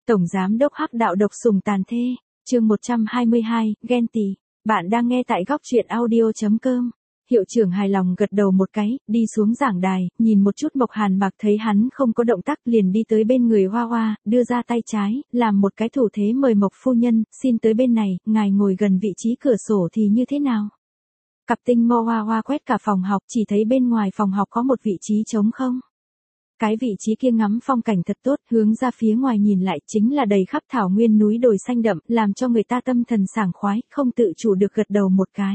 Tổng Giám đốc Hắc Đạo độc sủng tàn thê, chương 122, ghen tị. Bạn đang nghe tại góc truyện audio.com. Hiệu trưởng hài lòng gật đầu một cái, đi xuống giảng đài, nhìn một chút Mộc Hàn Mặc thấy hắn không có động tác liền đi tới bên người Hoa Hoa, đưa ra tay trái, làm một cái thủ thế mời Mộc phu nhân, xin tới bên này, ngài ngồi gần vị trí cửa sổ thì như thế nào? Cặp tinh mô Hoa Hoa quét cả phòng học, chỉ thấy bên ngoài phòng học có một vị trí trống không. Cái vị trí kia ngắm phong cảnh thật tốt, hướng ra phía ngoài nhìn lại chính là đầy khắp thảo nguyên núi đồi xanh đậm, làm cho người ta tâm thần sảng khoái, không tự chủ được gật đầu một cái.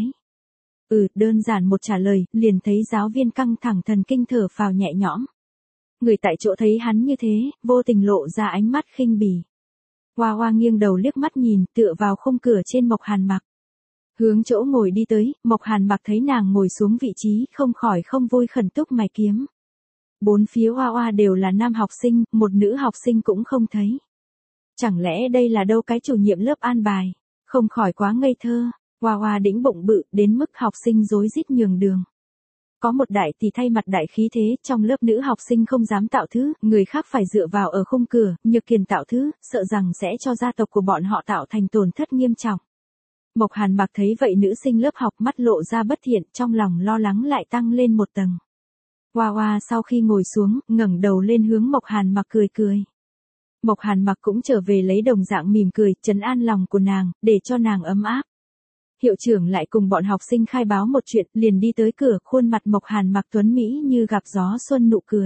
Đơn giản một trả lời, liền thấy giáo viên căng thẳng thần kinh thở phào nhẹ nhõm. Người tại chỗ thấy hắn như thế, vô tình lộ ra ánh mắt khinh bỉ. Hoa Hoa nghiêng đầu liếc mắt nhìn, tựa vào khung cửa trên Mộc Hàn Mặc. Hướng chỗ ngồi đi tới, Mộc Hàn Mặc thấy nàng ngồi xuống vị trí, không khỏi không vui khẩn túc mày kiếm. Bốn phía Hoa Hoa đều là nam học sinh, một nữ học sinh cũng không thấy. Chẳng lẽ đây là đâu cái chủ nhiệm lớp an bài, không khỏi quá ngây thơ. Hoa Hoa đĩnh bụng bự, đến mức học sinh rối rít nhường đường. Có một đại tỷ thay mặt đại khí thế, trong lớp nữ học sinh không dám tạo thứ, người khác phải dựa vào ở khung cửa, nhược kiền tạo thứ, sợ rằng sẽ cho gia tộc của bọn họ tạo thành tổn thất nghiêm trọng. Mộc Hàn Mặc thấy vậy nữ sinh lớp học mắt lộ ra bất thiện, trong lòng lo lắng lại tăng lên một tầng. Hoa Hoa sau khi ngồi xuống, ngẩng đầu lên hướng Mộc Hàn Mặc cười cười. Mộc Hàn Mặc cũng trở về lấy đồng dạng mỉm cười, trấn an lòng của nàng, để cho nàng ấm áp. Hiệu trưởng lại cùng bọn học sinh khai báo một chuyện, liền đi tới cửa, khuôn mặt Mộc Hàn Mặc tuấn mỹ như gặp gió xuân nụ cười.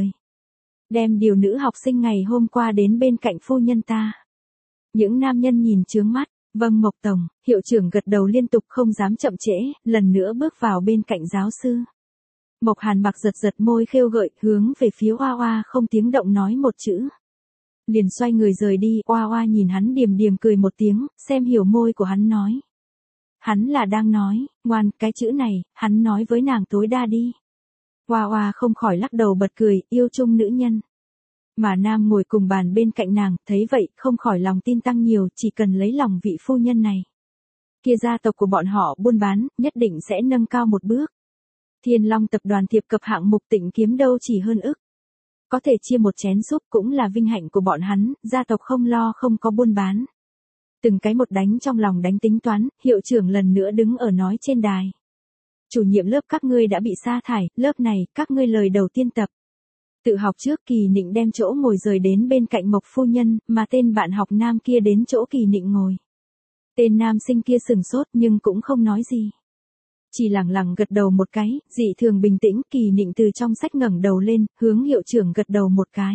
Đem điều nữ học sinh ngày hôm qua đến bên cạnh phu nhân ta. Những nam nhân nhìn chướng mắt, vâng Mộc tổng, hiệu trưởng gật đầu liên tục không dám chậm trễ, lần nữa bước vào bên cạnh giáo sư. Mộc Hàn Mặc giật giật môi khêu gợi, hướng về phía Hoa Hoa không tiếng động nói một chữ. Liền xoay người rời đi, Hoa Hoa nhìn hắn điềm điềm cười một tiếng, xem hiểu môi của hắn nói. Hắn là đang nói, ngoan, cái chữ này, hắn nói với nàng tối đa đi. Hoa Hoa không khỏi lắc đầu bật cười, yêu chung nữ nhân. Mà nam ngồi cùng bàn bên cạnh nàng, thấy vậy, không khỏi lòng tin tăng nhiều, chỉ cần lấy lòng vị phu nhân này. Kia gia tộc của bọn họ buôn bán, nhất định sẽ nâng cao một bước. Thiên Long tập đoàn thiệp cập hạng mục Tịnh Kiếm đâu chỉ hơn ức. Có thể chia một chén súp cũng là vinh hạnh của bọn hắn, gia tộc không lo không có buôn bán. Từng cái một đánh trong lòng đánh tính toán, hiệu trưởng lần nữa đứng ở nói trên đài. Chủ nhiệm lớp các ngươi đã bị sa thải, lớp này, các ngươi lời đầu tiên tập. Tự học trước Kỳ Nịnh đem chỗ ngồi rời đến bên cạnh Mộc phu nhân, mà tên bạn học nam kia đến chỗ Kỳ Nịnh ngồi. Tên nam sinh kia sừng sốt nhưng cũng không nói gì. Chỉ lẳng lặng gật đầu một cái, dị thường bình tĩnh, Kỳ Nịnh từ trong sách ngẩng đầu lên, hướng hiệu trưởng gật đầu một cái.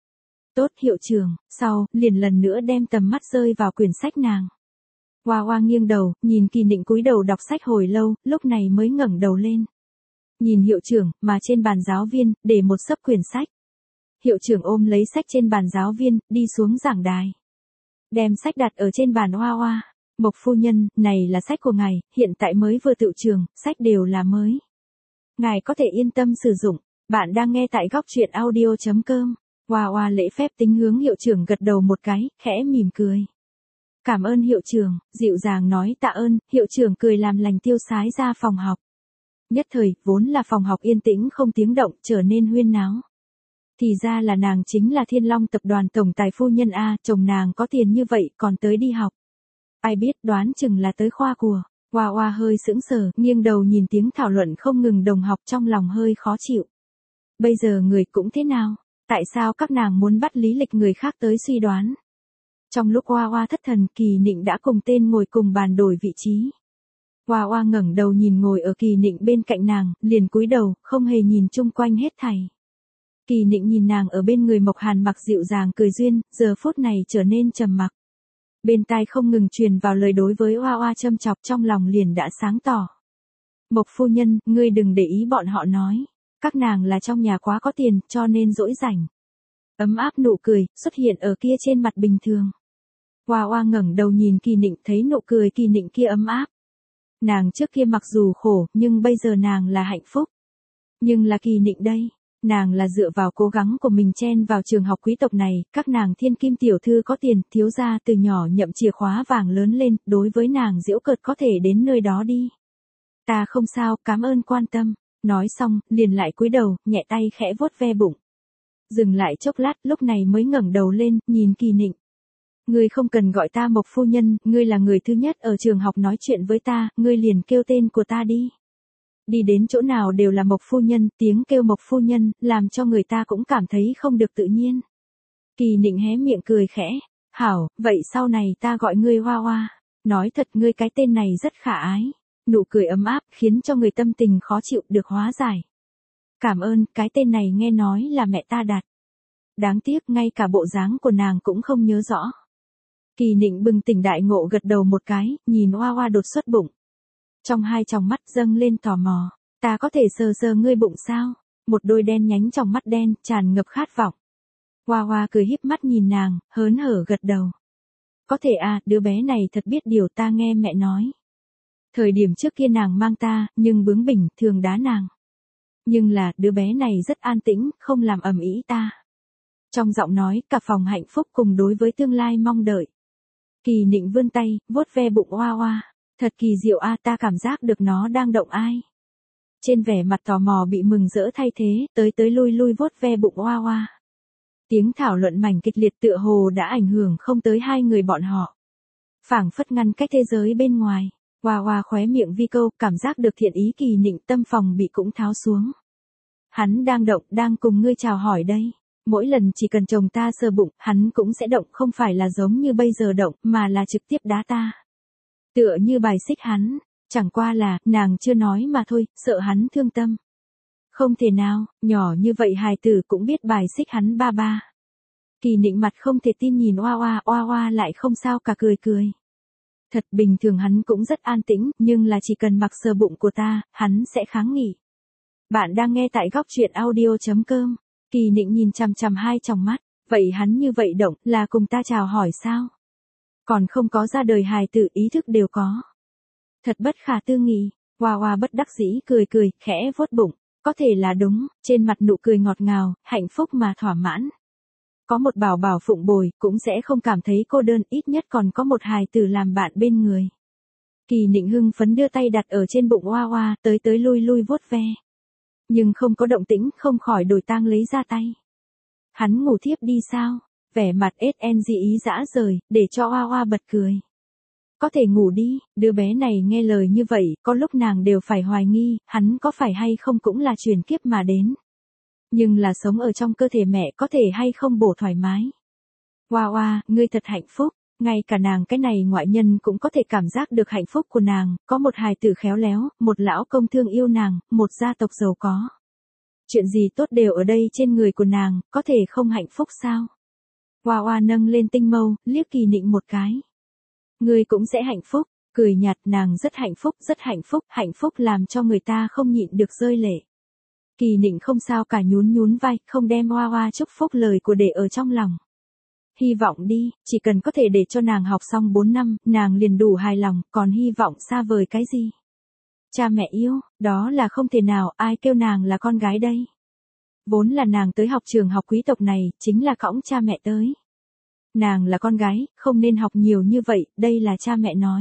Tốt hiệu trưởng, sau, liền lần nữa đem tầm mắt rơi vào quyển sách nàng. Hoa Hoa nghiêng đầu, nhìn Kỳ Nịnh cúi đầu đọc sách hồi lâu, lúc này mới ngẩng đầu lên. Nhìn hiệu trưởng, mà trên bàn giáo viên, để một xấp quyển sách. Hiệu trưởng ôm lấy sách trên bàn giáo viên, đi xuống giảng đài. Đem sách đặt ở trên bàn Hoa Hoa. Mộc phu nhân, này là sách của ngài, hiện tại mới vừa tựu trường, sách đều là mới. Ngài có thể yên tâm sử dụng, bạn đang nghe tại góc truyện audio.com. Hoa Hoa lễ phép tính hướng hiệu trưởng gật đầu một cái, khẽ mỉm cười. Cảm ơn hiệu trưởng, dịu dàng nói tạ ơn, hiệu trưởng cười làm lành tiêu sái ra phòng học. Nhất thời, vốn là phòng học yên tĩnh không tiếng động, trở nên huyên náo. Thì ra là nàng chính là Thiên Long tập đoàn tổng tài phu nhân A, chồng nàng có tiền như vậy còn tới đi học. Ai biết đoán chừng là tới khoa của. Hoa Hoa hơi sững sờ, nghiêng đầu nhìn tiếng thảo luận không ngừng đồng học trong lòng hơi khó chịu. Bây giờ người cũng thế nào? Tại sao các nàng muốn bắt lý lịch người khác tới suy đoán? Trong lúc Hoa Hoa thất thần, Kỳ Nịnh đã cùng tên ngồi cùng bàn đổi vị trí. Hoa Hoa ngẩng đầu nhìn ngồi ở Kỳ Nịnh bên cạnh nàng, liền cúi đầu, không hề nhìn chung quanh hết thảy. Kỳ Nịnh nhìn nàng ở bên người Mộc Hàn Mặc dịu dàng cười duyên, giờ phút này trở nên trầm mặc. Bên tai không ngừng truyền vào lời đối với Hoa Hoa châm chọc, trong lòng liền đã sáng tỏ. Mộc phu nhân, ngươi đừng để ý bọn họ nói. Các nàng là trong nhà quá có tiền, cho nên dỗi rảnh. Ấm áp nụ cười, xuất hiện ở kia trên mặt bình thường. Hoa Hoa ngẩng đầu nhìn Kỳ Nịnh, thấy nụ cười Kỳ Nịnh kia ấm áp. Nàng trước kia mặc dù khổ, nhưng bây giờ nàng là hạnh phúc. Nhưng là Kỳ Nịnh đây, nàng là dựa vào cố gắng của mình chen vào trường học quý tộc này, các nàng thiên kim tiểu thư có tiền, thiếu gia từ nhỏ nhậm chìa khóa vàng lớn lên, đối với nàng giễu cợt có thể đến nơi đó đi. Ta không sao, cảm ơn quan tâm. Nói xong, liền lại cúi đầu, nhẹ tay khẽ vuốt ve bụng. Dừng lại chốc lát, lúc này mới ngẩng đầu lên, nhìn Kỳ Nịnh. Ngươi không cần gọi ta Mộc phu nhân, ngươi là người thứ nhất ở trường học nói chuyện với ta, ngươi liền kêu tên của ta đi. Đi đến chỗ nào đều là Mộc phu nhân, tiếng kêu Mộc phu nhân, làm cho người ta cũng cảm thấy không được tự nhiên. Kỳ Nịnh hé miệng cười khẽ, hảo, vậy sau này ta gọi ngươi Hoa Hoa. Nói thật ngươi cái tên này rất khả ái. Nụ cười ấm áp, khiến cho người tâm tình khó chịu được hóa giải. Cảm ơn, cái tên này nghe nói là mẹ ta đặt. Đáng tiếc ngay cả bộ dáng của nàng cũng không nhớ rõ. Kỳ Nịnh bừng tỉnh đại ngộ gật đầu một cái, nhìn Hoa Hoa đột xuất bụng. Trong hai tròng mắt dâng lên tò mò, ta có thể sờ sờ ngươi bụng sao? Một đôi đen nhánh trong mắt đen, tràn ngập khát vọng. Hoa Hoa cười híp mắt nhìn nàng, hớn hở gật đầu. Có thể à, đứa bé này thật biết điều, ta nghe mẹ nói. Thời điểm trước kia nàng mang ta, nhưng bướng bỉnh, thường đá nàng. Nhưng là, đứa bé này rất an tĩnh, không làm ầm ĩ ta. Trong giọng nói, cả phòng hạnh phúc cùng đối với tương lai mong đợi. Kỳ Nịnh vươn tay, vuốt ve bụng Hoa Hoa. Thật kỳ diệu a, ta cảm giác được nó đang động ai. Trên vẻ mặt tò mò bị mừng rỡ thay thế, tới lui lui vuốt ve bụng Hoa Hoa. Tiếng thảo luận mảnh kịch liệt tựa hồ đã ảnh hưởng không tới hai người bọn họ. Phảng phất ngăn cách thế giới bên ngoài. Hoa Hoa khóe miệng vi câu, cảm giác được thiện ý Kỳ Nịnh, tâm phòng bị cũng tháo xuống. Hắn đang động, đang cùng ngươi chào hỏi đây. Mỗi lần chỉ cần chồng ta sờ bụng, hắn cũng sẽ động, không phải là giống như bây giờ động, mà là trực tiếp đá ta. Tựa như bài xích hắn, chẳng qua là, nàng chưa nói mà thôi, sợ hắn thương tâm. Không thể nào, nhỏ như vậy hài tử cũng biết bài xích hắn ba ba. Kỳ Nịnh mặt không thể tin nhìn Hoa Hoa lại không sao cả cười cười. Thật bình thường hắn cũng rất an tĩnh, nhưng là chỉ cần mặc sờ bụng của ta, hắn sẽ kháng nghị. Bạn đang nghe tại góc truyện audio.com. Kỳ Nịnh nhìn chằm chằm hai tròng mắt, vậy hắn như vậy động, là cùng ta chào hỏi sao? Còn không có ra đời hài tử ý thức đều có. Thật bất khả tư nghị, Hoa Hoa bất đắc dĩ cười cười, khẽ vuốt bụng, có thể là đúng, trên mặt nụ cười ngọt ngào, hạnh phúc mà thỏa mãn. Có một bảo bảo phụng bồi, cũng sẽ không cảm thấy cô đơn, ít nhất còn có một hài tử làm bạn bên người. Kỳ Nịnh hưng phấn đưa tay đặt ở trên bụng Hoa Hoa, tới lui lui vuốt ve. Nhưng không có động tĩnh, không khỏi đổi tang lấy ra tay. Hắn ngủ thiếp đi sao? Vẻ mặt SNG ý dã rời, để cho Hoa Hoa bật cười. Có thể ngủ đi, đứa bé này nghe lời như vậy, có lúc nàng đều phải hoài nghi, hắn có phải hay không cũng là truyền kiếp mà đến. Nhưng là sống ở trong cơ thể mẹ có thể hay không bổ thoải mái. Hoa Hoa, ngươi thật hạnh phúc, ngay cả nàng cái này ngoại nhân cũng có thể cảm giác được hạnh phúc của nàng, có một hài tử khéo léo, một lão công thương yêu nàng, một gia tộc giàu có. Chuyện gì tốt đều ở đây trên người của nàng, có thể không hạnh phúc sao? Hoa Hoa nâng lên tinh mâu, liếc Kỳ Nịnh một cái. Ngươi cũng sẽ hạnh phúc, cười nhạt, nàng rất hạnh phúc làm cho người ta không nhịn được rơi lệ. Kỳ Nịnh không sao cả nhún vai, không đem Hoa Hoa chúc phúc lời của để ở trong lòng. Hy vọng đi, chỉ cần có thể để cho nàng học xong 4 năm, nàng liền đủ hài lòng, còn hy vọng xa vời cái gì? Cha mẹ yêu, đó là không thể nào, ai kêu nàng là con gái đây? Vốn là nàng tới học trường học quý tộc này, chính là cõng cha mẹ tới. Nàng là con gái, không nên học nhiều như vậy, đây là cha mẹ nói.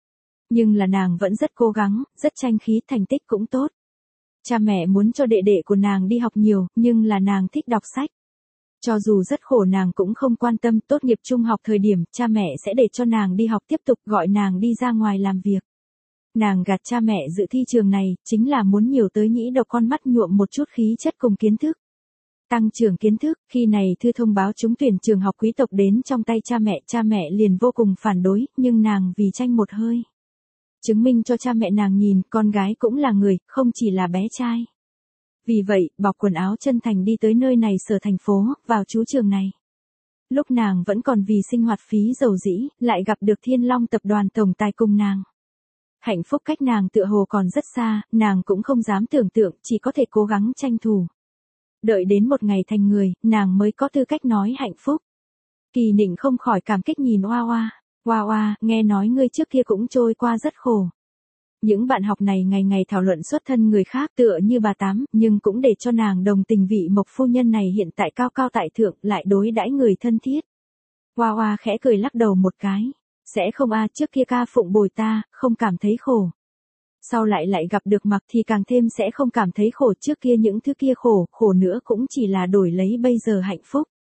Nhưng là nàng vẫn rất cố gắng, rất tranh khí, thành tích cũng tốt. Cha mẹ muốn cho đệ đệ của nàng đi học nhiều, nhưng là nàng thích đọc sách. Cho dù rất khổ nàng cũng không quan tâm, tốt nghiệp trung học thời điểm, cha mẹ sẽ để cho nàng đi học tiếp tục, gọi nàng đi ra ngoài làm việc. Nàng gạt cha mẹ dự thi trường này, chính là muốn nhiều tới nhĩ độc con mắt nhuộm một chút khí chất cùng kiến thức. Tăng trưởng kiến thức, khi này thư thông báo trúng tuyển trường học quý tộc đến trong tay cha mẹ liền vô cùng phản đối, nhưng nàng vì tranh một hơi. Chứng minh cho cha mẹ nàng nhìn, con gái cũng là người, không chỉ là bé trai. Vì vậy, bọc quần áo chân thành đi tới nơi này sở thành phố, vào trú trường này. Lúc nàng vẫn còn vì sinh hoạt phí dầu dĩ, lại gặp được Thiên Long tập đoàn tổng tài cùng nàng. Hạnh phúc cách nàng tựa hồ còn rất xa, nàng cũng không dám tưởng tượng, chỉ có thể cố gắng tranh thủ. Đợi đến một ngày thành người, nàng mới có tư cách nói hạnh phúc. Kỳ Nịnh không khỏi cảm kích nhìn Hoa Hoa. Hoa Hoa, nghe nói ngươi trước kia cũng trôi qua rất khổ. Những bạn học này ngày ngày thảo luận xuất thân người khác tựa như bà Tám, nhưng cũng để cho nàng đồng tình vị Mộc phu nhân này hiện tại cao cao tại thượng, lại đối đãi người thân thiết. Hoa Hoa khẽ cười lắc đầu một cái. Sẽ không a, trước kia ca phụng bồi ta, không cảm thấy khổ. Sau lại gặp được Mặc thì càng thêm sẽ không cảm thấy khổ, trước kia những thứ kia khổ nữa cũng chỉ là đổi lấy bây giờ hạnh phúc.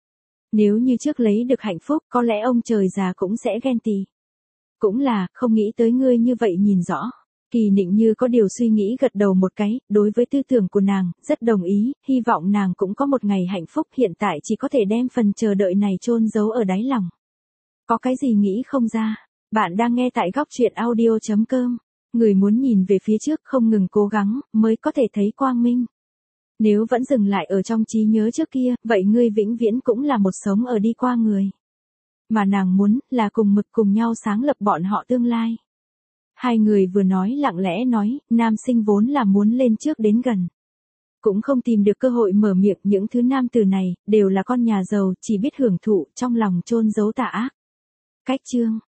Nếu như trước lấy được hạnh phúc, có lẽ ông trời già cũng sẽ ghen tị. Cũng là, không nghĩ tới ngươi như vậy nhìn rõ. Kỳ Nịnh như có điều suy nghĩ gật đầu một cái, đối với tư tưởng của nàng, rất đồng ý, hy vọng nàng cũng có một ngày hạnh phúc, hiện tại chỉ có thể đem phần chờ đợi này chôn giấu ở đáy lòng. Có cái gì nghĩ không ra? Bạn đang nghe tại góc truyện audio.com. Người muốn nhìn về phía trước không ngừng cố gắng, mới có thể thấy quang minh. Nếu vẫn dừng lại ở trong trí nhớ trước kia, vậy ngươi vĩnh viễn cũng là một sống ở đi qua người. Mà nàng muốn, là cùng mực cùng nhau sáng lập bọn họ tương lai. Hai người vừa nói lặng lẽ nói, nam sinh vốn là muốn lên trước đến gần. Cũng không tìm được cơ hội mở miệng, những thứ nam từ này, đều là con nhà giàu, chỉ biết hưởng thụ, trong lòng chôn giấu tà ác. Cách chương